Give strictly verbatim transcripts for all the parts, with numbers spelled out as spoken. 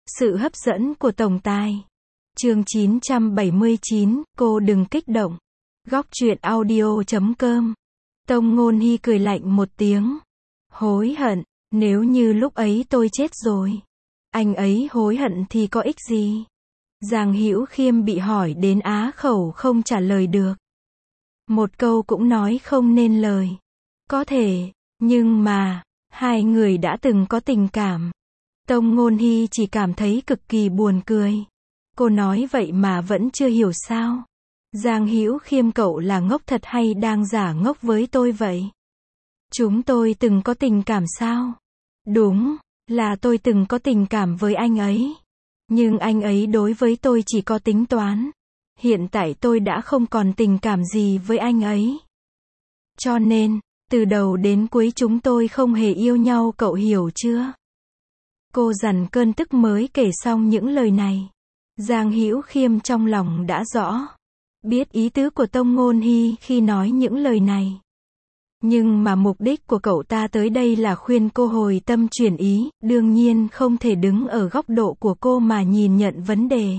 Sự hấp dẫn của tổng tài. Chương chín trăm bảy mươi chín, cô đừng kích động. Góc truyện audio chấm com. Tông Ngôn Hy cười lạnh một tiếng. Hối hận, nếu như lúc ấy tôi chết rồi. Anh ấy hối hận thì có ích gì? Giang Hữu Khiêm bị hỏi đến á khẩu không trả lời được. Một câu cũng nói không nên lời. Có thể, nhưng mà, hai người đã từng có tình cảm. Tông Ngôn Hy chỉ cảm thấy cực kỳ buồn cười. Cô nói vậy mà vẫn chưa hiểu sao? Giang Hữu Khiêm, cậu là ngốc thật hay đang giả ngốc với tôi vậy? Chúng tôi từng có tình cảm sao? Đúng, là tôi từng có tình cảm với anh ấy. Nhưng anh ấy đối với tôi chỉ có tính toán. Hiện tại tôi đã không còn tình cảm gì với anh ấy. Cho nên, từ đầu đến cuối chúng tôi không hề yêu nhau, cậu hiểu chưa? Cô dằn cơn tức mới kể xong những lời này. Giang Hữu Khiêm trong lòng đã rõ. Biết ý tứ của Tông Ngôn Hy khi nói những lời này. Nhưng mà mục đích của cậu ta tới đây là khuyên cô hồi tâm chuyển ý, đương nhiên không thể đứng ở góc độ của cô mà nhìn nhận vấn đề.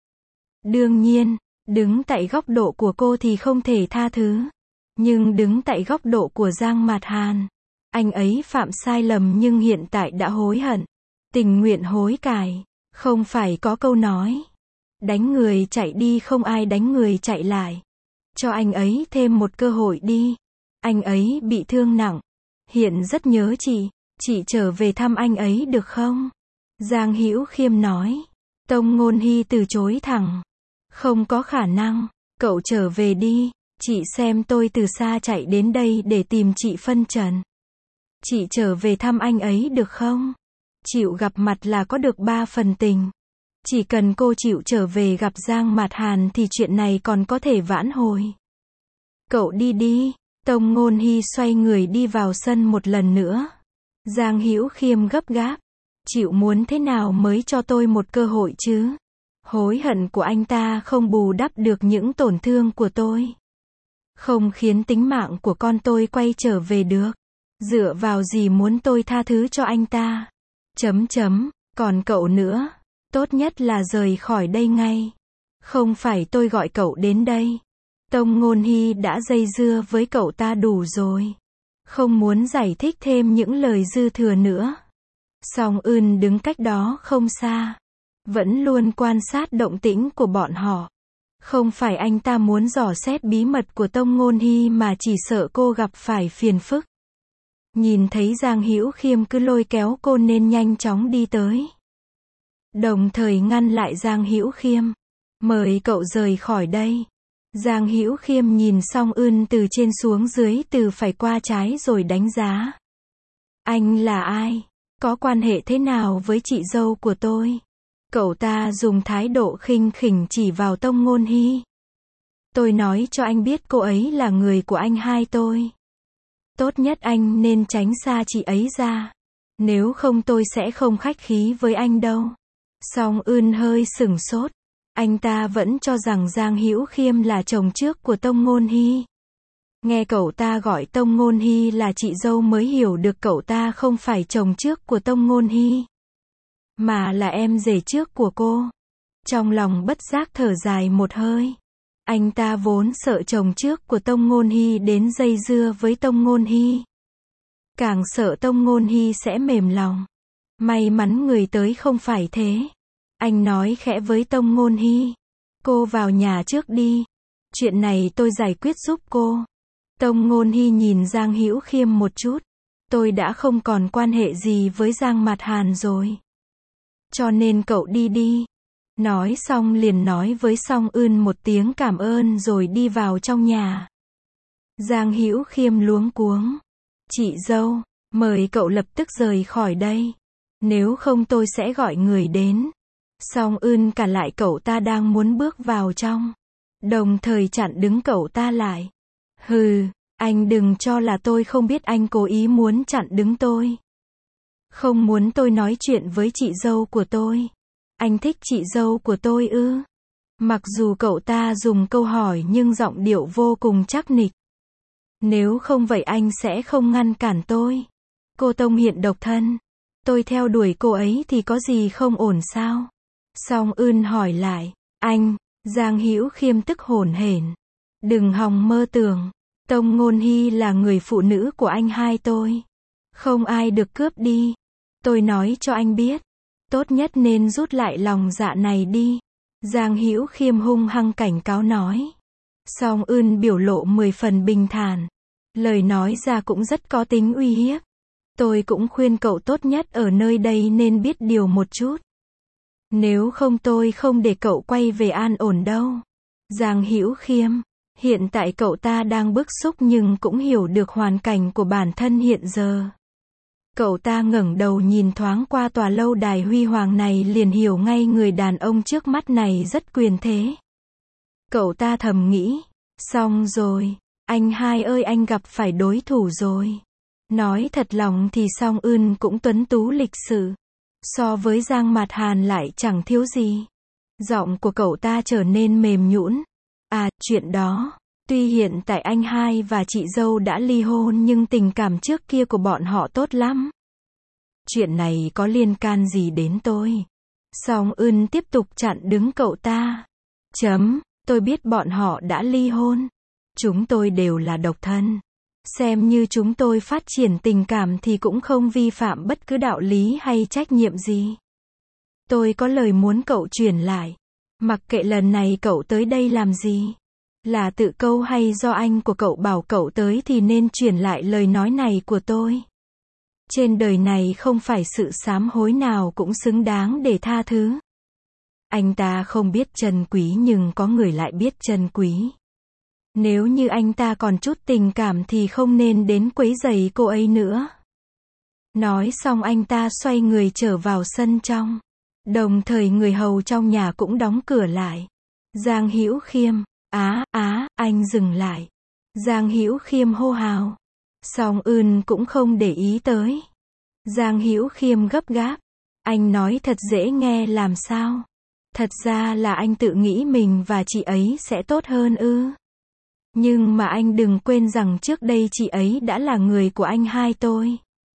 Đương nhiên, đứng tại góc độ của cô thì không thể tha thứ. Nhưng đứng tại góc độ của Giang Mạt Hàn, anh ấy phạm sai lầm nhưng hiện tại đã hối hận, tình nguyện hối cải, không phải có câu nói. Đánh người chạy đi không ai đánh người chạy lại. Cho anh ấy thêm một cơ hội đi. Anh ấy bị thương nặng. Hiện rất nhớ chị. Chị trở về thăm anh ấy được không? Giang Hữu Khiêm nói. Tông Ngôn Hy từ chối thẳng. Không có khả năng. Cậu trở về đi. Chị xem tôi từ xa chạy đến đây để tìm chị phân trần. Chị trở về thăm anh ấy được không? Chịu gặp mặt là có được ba phần tình. Chỉ cần cô chịu trở về gặp Giang Mạt Hàn thì chuyện này còn có thể vãn hồi. Cậu đi đi. Tông Ngôn Hy xoay người đi vào sân một lần nữa. Giang Hữu Khiêm gấp gáp. Chịu muốn thế nào mới cho tôi một cơ hội chứ? Hối hận của anh ta không bù đắp được những tổn thương của tôi. Không khiến tính mạng của con tôi quay trở về được. Dựa vào gì muốn tôi tha thứ cho anh ta? Chấm chấm, còn cậu nữa. Tốt nhất là rời khỏi đây ngay. Không phải tôi gọi cậu đến đây. Tông Ngôn Hy đã dây dưa với cậu ta đủ rồi. Không muốn giải thích thêm những lời dư thừa nữa. Song Ưn đứng cách đó không xa. Vẫn luôn quan sát động tĩnh của bọn họ. Không phải anh ta muốn dò xét bí mật của Tông Ngôn Hy mà chỉ sợ cô gặp phải phiền phức. Nhìn thấy Giang Hữu Khiêm cứ lôi kéo cô nên nhanh chóng đi tới. Đồng thời ngăn lại Giang Hữu Khiêm. Mời cậu rời khỏi đây. Giang Hữu Khiêm nhìn Song Ưn từ trên xuống dưới, từ phải qua trái rồi đánh giá. Anh là ai? Có quan hệ thế nào với chị dâu của tôi? Cậu ta dùng thái độ khinh khỉnh chỉ vào Tông Ngôn Hy. Tôi nói cho anh biết cô ấy là người của anh hai tôi. Tốt nhất anh nên tránh xa chị ấy ra. Nếu không tôi sẽ không khách khí với anh đâu. Song Ưn hơi sửng sốt. Anh ta vẫn cho rằng Giang Hữu Khiêm là chồng trước của Tông Ngôn Hy. Nghe cậu ta gọi Tông Ngôn Hy là chị dâu mới hiểu được cậu ta không phải chồng trước của Tông Ngôn Hy, mà là em rể trước của cô. Trong lòng bất giác thở dài một hơi. Anh ta vốn sợ chồng trước của Tông Ngôn Hy đến dây dưa với Tông Ngôn Hy. Càng sợ Tông Ngôn Hy sẽ mềm lòng. May mắn người tới không phải thế. Anh nói khẽ với Tông Ngôn Hy. Cô vào nhà trước đi. Chuyện này tôi giải quyết giúp cô. Tông Ngôn Hy nhìn Giang Hữu Khiêm một chút. Tôi đã không còn quan hệ gì với Giang Mạt Hàn rồi. Cho nên cậu đi đi. Nói xong liền nói với Song Ưn một tiếng cảm ơn rồi đi vào trong nhà. Giang Hữu Khiêm luống cuống. Chị dâu, mời cậu lập tức rời khỏi đây. Nếu không tôi sẽ gọi người đến. Song Ưn cản lại cậu ta đang muốn bước vào trong. Đồng thời chặn đứng cậu ta lại. Hừ, anh đừng cho là tôi không biết anh cố ý muốn chặn đứng tôi. Không muốn tôi nói chuyện với chị dâu của tôi. Anh thích chị dâu của tôi ư? Mặc dù cậu ta dùng câu hỏi nhưng giọng điệu vô cùng chắc nịch. Nếu không vậy anh sẽ không ngăn cản tôi. Cô Tông hiện độc thân. Tôi theo đuổi cô ấy thì có gì không ổn sao? Song Ưn hỏi lại. Anh, Giang Hữu Khiêm tức hổn hển. Đừng hòng mơ tưởng. Tông Ngôn Hy là người phụ nữ của anh hai tôi. Không ai được cướp đi. Tôi nói cho anh biết. Tốt nhất nên rút lại lòng dạ này đi. Giang Hữu Khiêm hung hăng cảnh cáo nói. Song Ưn biểu lộ mười phần bình thản. Lời nói ra cũng rất có tính uy hiếp. Tôi cũng khuyên cậu tốt nhất ở nơi đây nên biết điều một chút. Nếu không tôi không để cậu quay về an ổn đâu. Giang Hữu Khiêm, hiện tại cậu ta đang bức xúc nhưng cũng hiểu được hoàn cảnh của bản thân hiện giờ. Cậu ta ngẩng đầu nhìn thoáng qua tòa lâu đài huy hoàng này liền hiểu ngay người đàn ông trước mắt này rất quyền thế. Cậu ta thầm nghĩ, xong rồi, anh hai ơi anh gặp phải đối thủ rồi. Nói thật lòng thì Song Ưn cũng tuấn tú lịch sự. So với Giang Mạt Hàn lại chẳng thiếu gì. Giọng của cậu ta trở nên mềm nhũn. À, chuyện đó. Tuy hiện tại anh hai và chị dâu đã ly hôn nhưng tình cảm trước kia của bọn họ tốt lắm. Chuyện này có liên can gì đến tôi? Song Ưn tiếp tục chặn đứng cậu ta. Chấm, tôi biết bọn họ đã ly hôn. Chúng tôi đều là độc thân. Xem như chúng tôi phát triển tình cảm thì cũng không vi phạm bất cứ đạo lý hay trách nhiệm gì. Tôi có lời muốn cậu truyền lại. Mặc kệ lần này cậu tới đây làm gì. Là tự câu hay do anh của cậu bảo cậu tới thì nên truyền lại lời nói này của tôi. Trên đời này không phải sự sám hối nào cũng xứng đáng để tha thứ. Anh ta không biết trân quý nhưng có người lại biết trân quý. Nếu như anh ta còn chút tình cảm thì không nên đến quấy rầy cô ấy nữa. Nói xong anh ta xoay người trở vào sân trong. Đồng thời người hầu trong nhà cũng đóng cửa lại. Giang Hữu Khiêm, á, á, anh dừng lại. Giang Hữu Khiêm hô hào. Song Ưn cũng không để ý tới. Giang Hữu Khiêm gấp gáp. Anh nói thật dễ nghe làm sao? Thật ra là anh tự nghĩ mình và chị ấy sẽ tốt hơn ư? Nhưng mà anh đừng quên rằng trước đây chị ấy đã là người của anh hai tôi.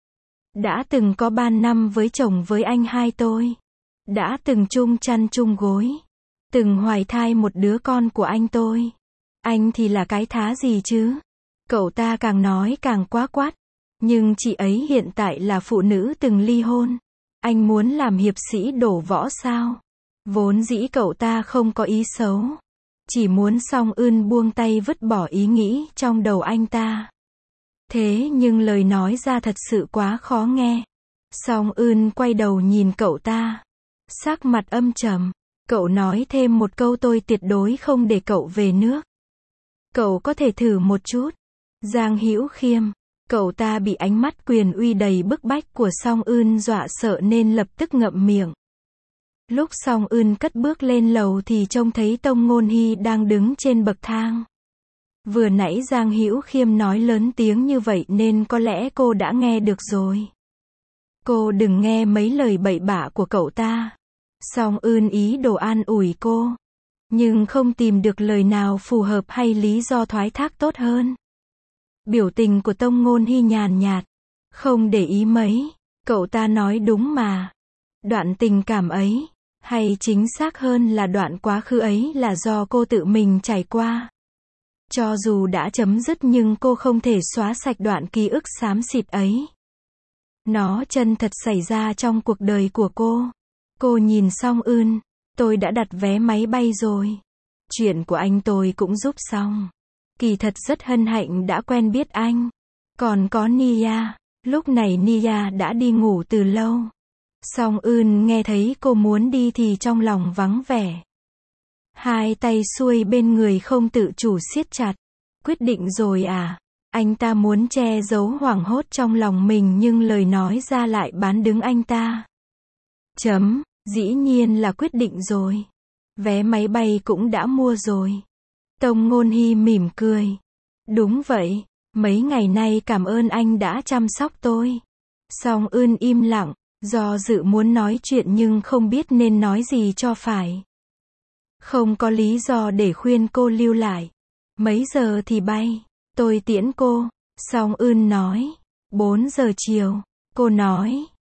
Đã từng có ba năm với chồng với anh hai tôi. Đã từng chung chăn chung gối. Từng hoài thai một đứa con của anh tôi. Anh thì là cái thá gì chứ? Cậu ta càng nói càng quá quát. Nhưng chị ấy hiện tại là phụ nữ từng ly hôn. Anh muốn làm hiệp sĩ đổ võ sao? Vốn dĩ cậu ta không có ý xấu. Chỉ muốn Song Ưn buông tay vứt bỏ ý nghĩ trong đầu anh ta. Thế nhưng lời nói ra thật sự quá khó nghe. Song Ưn quay đầu nhìn cậu ta. Sắc mặt âm trầm. Cậu nói thêm một câu tôi tuyệt đối không để cậu về nước. Cậu có thể thử một chút. Giang Hữu Khiêm. Cậu ta bị ánh mắt quyền uy đầy bức bách của Song Ưn dọa sợ nên lập tức ngậm miệng. Lúc Song Ưn cất bước lên lầu thì trông thấy Tông Ngôn Hy đang đứng trên bậc thang. Vừa nãy Giang Hữu Khiêm nói lớn tiếng như vậy nên có lẽ cô đã nghe được rồi. Cô đừng nghe mấy lời bậy bạ của cậu ta. Song Ưn ý đồ an ủi cô. Nhưng không tìm được lời nào phù hợp hay lý do thoái thác tốt hơn. Biểu tình của Tông Ngôn Hy nhàn nhạt. Không để ý mấy. Cậu ta nói đúng mà. Đoạn tình cảm ấy, hay chính xác hơn là đoạn quá khứ ấy là do cô tự mình trải qua. Cho dù đã chấm dứt nhưng cô không thể xóa sạch đoạn ký ức xám xịt ấy. Nó chân thật xảy ra trong cuộc đời của cô. Cô nhìn Song Ưn, tôi đã đặt vé máy bay rồi. Chuyện của anh tôi cũng giúp xong. Kỳ thật rất hân hạnh đã quen biết anh. Còn có Nia, lúc này Nia đã đi ngủ từ lâu. Song Ưn nghe thấy cô muốn đi thì trong lòng vắng vẻ. Hai tay xuôi bên người không tự chủ siết chặt. Quyết định rồi à? Anh ta muốn che giấu hoảng hốt trong lòng mình nhưng lời nói ra lại bán đứng anh ta. Chấm, dĩ nhiên là quyết định rồi. Vé máy bay cũng đã mua rồi. Tông Ngôn Hy mỉm cười. Đúng vậy, mấy ngày nay cảm ơn anh đã chăm sóc tôi. Song Ưn im lặng, do dự muốn nói chuyện nhưng không biết nên nói gì cho phải. Không có lý do để khuyên cô lưu lại. Mấy giờ thì bay? Tôi tiễn cô. Song Ưn nói. Bốn giờ chiều. Cô nói.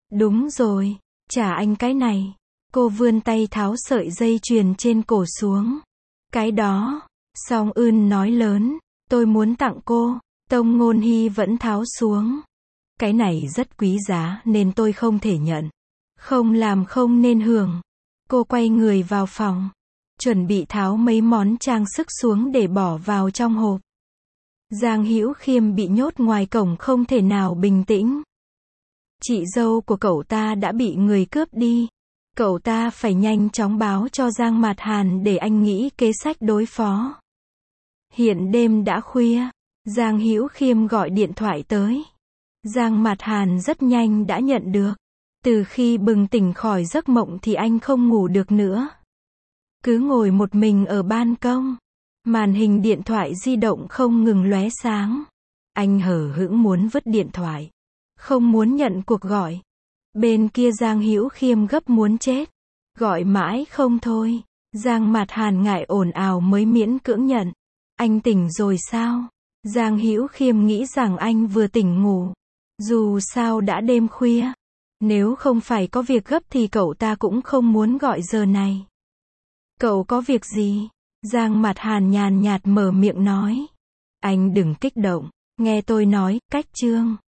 Đúng rồi, trả anh cái này. Cô vươn tay tháo sợi dây chuyền trên cổ xuống. Cái đó. Song Ưn nói lớn, tôi muốn tặng cô. Tông Ngôn Hy vẫn tháo xuống. Cái này rất quý giá nên tôi không thể nhận. Không làm không nên hưởng. Cô quay người vào phòng. Chuẩn bị tháo mấy món trang sức xuống để bỏ vào trong hộp. Giang Hữu Khiêm bị nhốt ngoài cổng không thể nào bình tĩnh. Chị dâu của cậu ta đã bị người cướp đi. Cậu ta phải nhanh chóng báo cho Giang Mạt Hàn để anh nghĩ kế sách đối phó. Hiện đêm đã khuya. Giang Hữu Khiêm gọi điện thoại tới. Giang Mạt Hàn rất nhanh đã nhận được. Từ khi bừng tỉnh khỏi giấc mộng thì anh không ngủ được nữa. Cứ ngồi một mình ở ban công. Màn hình điện thoại di động không ngừng lóe sáng. Anh hờ hững muốn vứt điện thoại. Không muốn nhận cuộc gọi. Bên kia Giang Hữu Khiêm gấp muốn chết. Gọi mãi không thôi. Giang Mạt Hàn ngại ồn ào mới miễn cưỡng nhận. Anh tỉnh rồi sao? Giang Hữu Khiêm nghĩ rằng anh vừa tỉnh ngủ. Dù sao đã đêm khuya. Nếu không phải có việc gấp thì cậu ta cũng không muốn gọi giờ này. Cậu có việc gì? Giang Mạt Hàn nhàn nhạt mở miệng nói. Anh đừng kích động. Nghe tôi nói, cách chương.